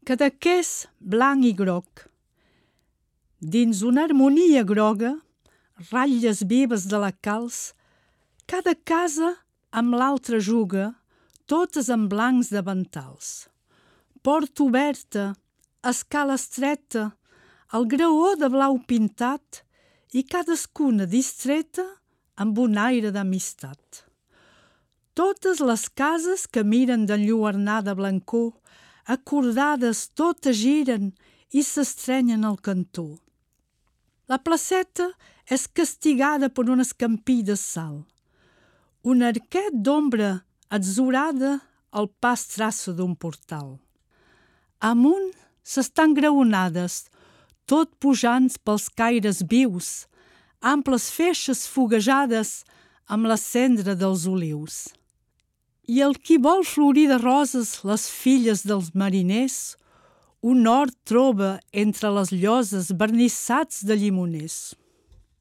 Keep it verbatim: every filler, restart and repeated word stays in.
Cadaqués blanc i groc. Dins una harmonia groga, ratlles vives de la calç, cada casa amb l'altra juga, totes amb blancs davantals. Porta oberta, escala estreta, el graó de blau pintat i cadascuna distreta amb un aire d'amistat. Totes les cases que miren d'enlluernada blancor, acordades totes giren i s'estrenyen al cantó. La placeta és castigada per un escampí de sal. Un arquet d'ombra atzurada al pas traça d'un portal. Amunt s'estan graonades, tot pujant pels caires vius, amples feixes foguejades amb la cendra dels olius. I el qui vol florir de roses les filles dels mariners, un hort troba entre les lloses vernissats de llimoners.